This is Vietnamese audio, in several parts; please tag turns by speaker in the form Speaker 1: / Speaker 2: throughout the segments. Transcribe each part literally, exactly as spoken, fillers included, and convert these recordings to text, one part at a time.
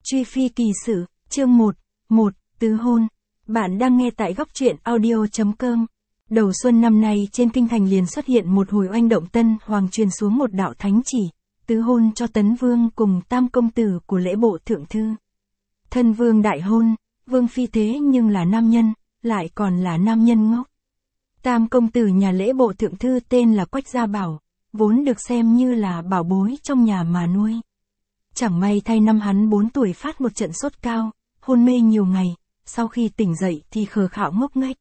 Speaker 1: Truy phi kỳ sử, chương một, một, tứ hôn. Bạn đang nghe tại góc truyện audio.com. Đầu xuân năm nay trên kinh thành liền xuất hiện một hồi oanh động, Tân Hoàng truyền xuống một đạo thánh chỉ, tứ hôn cho Tấn Vương cùng tam công tử của lễ bộ thượng thư. Thân vương đại hôn, vương phi thế nhưng là nam nhân, lại còn là nam nhân ngốc. Tam công tử nhà lễ bộ thượng thư tên là Quách Gia Bảo, vốn được xem như là bảo bối trong nhà mà nuôi. Chẳng may thay năm hắn bốn tuổi phát một trận sốt cao, hôn mê nhiều ngày, sau khi tỉnh dậy thì khờ khạo ngốc nghếch.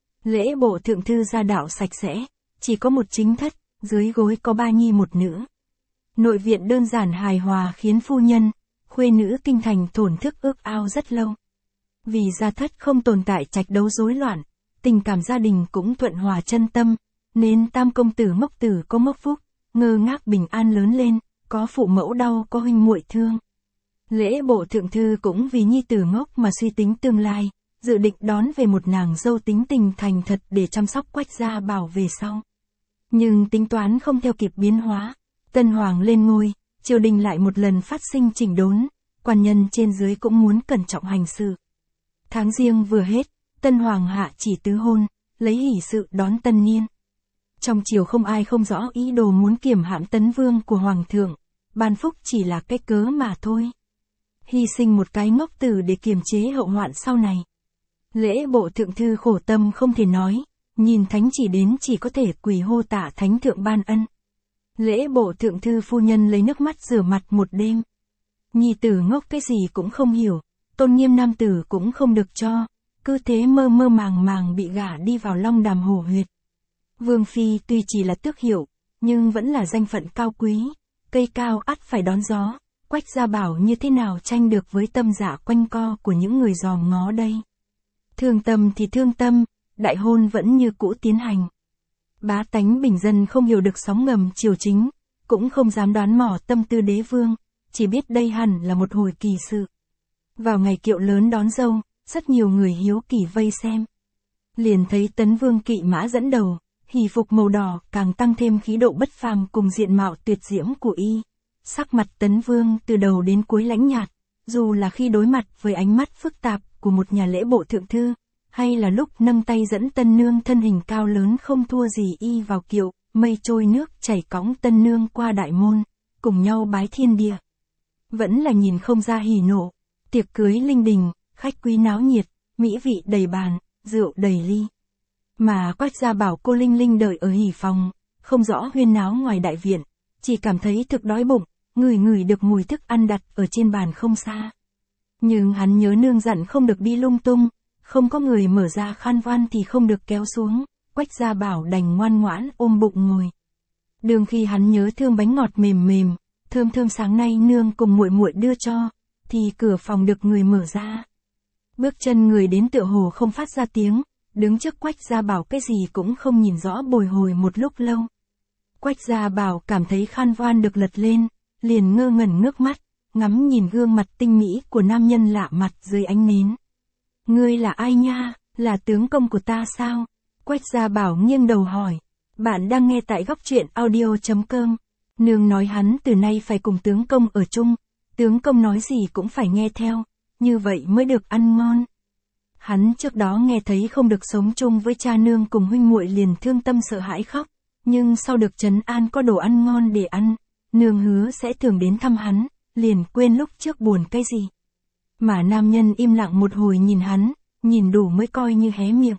Speaker 1: Lễ bộ thượng thư gia đạo sạch sẽ, chỉ có một chính thất, dưới gối có ba nhi một nữ. Nội viện đơn giản hài hòa khiến phu nhân, khuê nữ kinh thành thổn thức ước ao rất lâu. Vì gia thất không tồn tại trạch đấu rối loạn, tình cảm gia đình cũng thuận hòa chân tâm, nên tam công tử mốc tử có mốc phúc, ngơ ngác bình an lớn lên, có phụ mẫu đau có huynh muội thương. Lễ bộ thượng thư cũng vì nhi tử ngốc mà suy tính tương lai, dự định đón về một nàng dâu tính tình thành thật để chăm sóc Quách Gia Bảo về sau. Nhưng tính toán không theo kịp biến hóa, Tân Hoàng lên ngôi, triều đình lại một lần phát sinh chỉnh đốn, quan nhân trên dưới cũng muốn cẩn trọng hành sự. Tháng Giêng vừa hết, Tân Hoàng hạ chỉ tứ hôn, lấy hỷ sự đón tân niên. Trong triều không ai không rõ ý đồ muốn kiềm hãm Tấn Vương của Hoàng thượng, ban phúc chỉ là cái cớ mà thôi. Hy sinh một cái ngốc tử để kiềm chế hậu hoạn sau này. Lễ bộ thượng thư khổ tâm không thể nói, nhìn thánh chỉ đến chỉ có thể quỳ hô tạ thánh thượng ban ân. Lễ bộ thượng thư phu nhân lấy nước mắt rửa mặt một đêm. Nhi tử ngốc cái gì cũng không hiểu, tôn nghiêm nam tử cũng không được cho, cứ thế mơ mơ màng màng bị gả đi vào long đàm hổ huyệt. Vương phi tuy chỉ là tước hiệu, nhưng vẫn là danh phận cao quý, cây cao ắt phải đón gió. Quách Gia Bảo như thế nào tranh được với tâm dạ quanh co của những người dòm ngó đây. Thương tâm thì thương tâm, đại hôn vẫn như cũ tiến hành. Bá tánh bình dân không hiểu được sóng ngầm triều chính, cũng không dám đoán mò tâm tư đế vương, chỉ biết đây hẳn là một hồi kỳ sự. Vào ngày kiệu lớn đón dâu, rất nhiều người hiếu kỳ vây xem. Liền thấy Tấn Vương kỵ mã dẫn đầu, hỷ phục màu đỏ càng tăng thêm khí độ bất phàm cùng diện mạo tuyệt diễm của y. Sắc mặt Tấn Vương từ đầu đến cuối lãnh nhạt, dù là khi đối mặt với ánh mắt phức tạp của một nhà lễ bộ thượng thư, hay là lúc nâng tay dẫn tân nương thân hình cao lớn không thua gì y vào kiệu, mây trôi nước chảy cõng tân nương qua đại môn, cùng nhau bái thiên địa. Vẫn là nhìn không ra hỉ nộ, tiệc cưới linh đình, khách quý náo nhiệt, mỹ vị đầy bàn, rượu đầy ly. Mà Quách Gia Bảo cô Linh Linh đợi ở hỉ phòng, không rõ huyên náo ngoài đại viện, chỉ cảm thấy thực đói bụng, ngửi ngửi được mùi thức ăn đặt ở trên bàn không xa. Nhưng hắn nhớ nương dặn không được đi lung tung, không có người mở ra khăn voan thì không được kéo xuống, Quách Gia Bảo đành ngoan ngoãn ôm bụng ngồi. Đường khi hắn nhớ thương bánh ngọt mềm mềm, thơm thơm sáng nay nương cùng muội muội đưa cho, thì cửa phòng được người mở ra. Bước chân người đến tựa hồ không phát ra tiếng, đứng trước Quách Gia Bảo cái gì cũng không nhìn rõ bồi hồi một lúc lâu. Quách Gia Bảo cảm thấy khăn voan được lật lên, liền ngơ ngẩn ngước mắt, ngắm nhìn gương mặt tinh mỹ của nam nhân lạ mặt dưới ánh nến. Ngươi là ai nha, là tướng công của ta sao? Quách Gia Bảo nghiêng đầu hỏi. Bạn đang nghe tại góc truyện audio.com. Nương nói hắn từ nay phải cùng tướng công ở chung, tướng công nói gì cũng phải nghe theo, như vậy mới được ăn ngon. Hắn trước đó nghe thấy không được sống chung với cha nương cùng huynh muội liền thương tâm sợ hãi khóc, nhưng sau được trấn an có đồ ăn ngon để ăn, nương hứa sẽ thường đến thăm hắn, liền quên lúc trước buồn cái gì. Mà nam nhân im lặng một hồi nhìn hắn, nhìn đủ mới coi như hé miệng.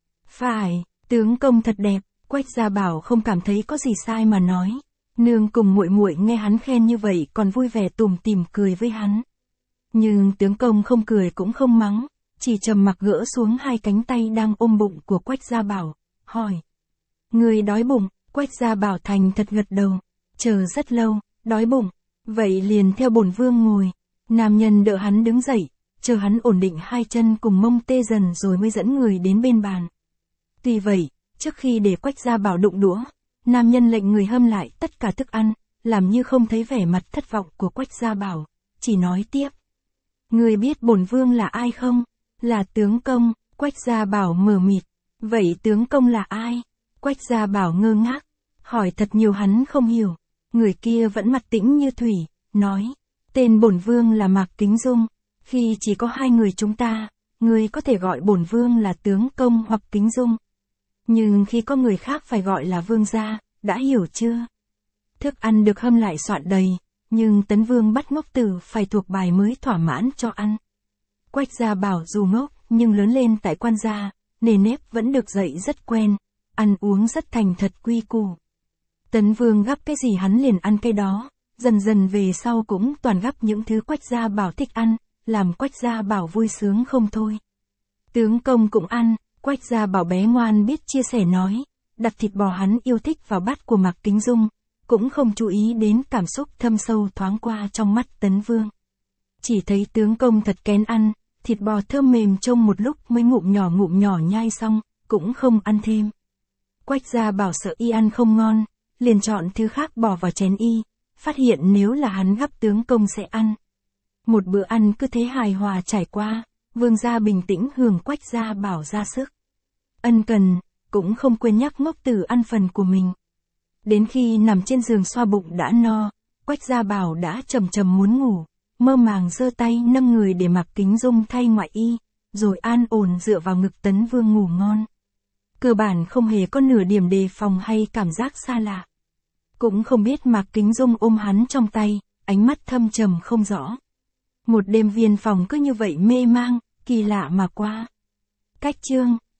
Speaker 1: Phải, tướng công thật đẹp, Quách Gia Bảo không cảm thấy có gì sai mà nói. Nương cùng muội muội nghe hắn khen như vậy còn vui vẻ tủm tỉm cười với hắn. Nhưng tướng công không cười cũng không mắng, chỉ trầm mặc gỡ xuống hai cánh tay đang ôm bụng của Quách Gia Bảo, hỏi. Người đói bụng? Quách Gia Bảo thành thật gật đầu. Chờ rất lâu, đói bụng, vậy liền theo bổn vương ngồi. Nam nhân đỡ hắn đứng dậy, chờ hắn ổn định hai chân cùng mông tê dần rồi mới dẫn người đến bên bàn. Tuy vậy, trước khi để Quách Gia Bảo đụng đũa, nam nhân lệnh người hâm lại tất cả thức ăn, làm như không thấy vẻ mặt thất vọng của Quách Gia Bảo, chỉ nói tiếp. Người biết bổn vương là ai không? Là tướng công. Quách Gia Bảo mờ mịt. Vậy tướng công là ai? Quách Gia Bảo ngơ ngác, hỏi thật nhiều hắn không hiểu. Người kia vẫn mặt tĩnh như thủy, nói. Tên bổn vương là Mạc Kính Dung, khi chỉ có hai người chúng ta, ngươi có thể gọi bổn vương là tướng công hoặc Kính Dung. Nhưng khi có người khác phải gọi là vương gia, đã hiểu chưa? Thức ăn được hâm lại soạn đầy, nhưng Tấn Vương bắt Ngốc Tử phải thuộc bài mới thỏa mãn cho ăn. Quách Gia Bảo dù ngốc, nhưng lớn lên tại quan gia, nề nếp vẫn được dạy rất quen, ăn uống rất thành thật quy củ. Tấn Vương gắp cái gì hắn liền ăn cái đó, dần dần về sau cũng toàn gắp những thứ Quách Gia Bảo thích ăn, làm Quách Gia Bảo vui sướng không thôi. Tướng công cũng ăn, Quách Gia Bảo bé ngoan biết chia sẻ nói, đặt thịt bò hắn yêu thích vào bát của Mạc Kính Dung, cũng không chú ý đến cảm xúc thâm sâu thoáng qua trong mắt Tấn Vương. Chỉ thấy tướng công thật kén ăn, thịt bò thơm mềm trông một lúc mới ngụm nhỏ ngụm nhỏ nhai xong, cũng không ăn thêm. Quách Gia Bảo sợ y ăn không ngon, liền chọn thứ khác bỏ vào chén y, phát hiện nếu là hắn gắp tướng công sẽ ăn. Một bữa ăn cứ thế hài hòa trải qua, vương gia bình tĩnh hưởng Quách Gia Bảo ra sức. Ân cần, cũng không quên nhắc Ngốc Tử ăn phần của mình. Đến khi nằm trên giường xoa bụng đã no, Quách Gia Bảo đã trầm trầm muốn ngủ, mơ màng giơ tay nâng người để Mạc Kính Dung thay ngoại y, rồi an ổn dựa vào ngực Tấn Vương ngủ ngon. Cơ bản không hề có nửa điểm đề phòng hay cảm giác xa lạ. Cũng không biết Mạc Kính Dung ôm hắn trong tay, ánh mắt thâm trầm không rõ. Một đêm viên phòng cứ như vậy mê mang, kỳ lạ mà qua. Cách chương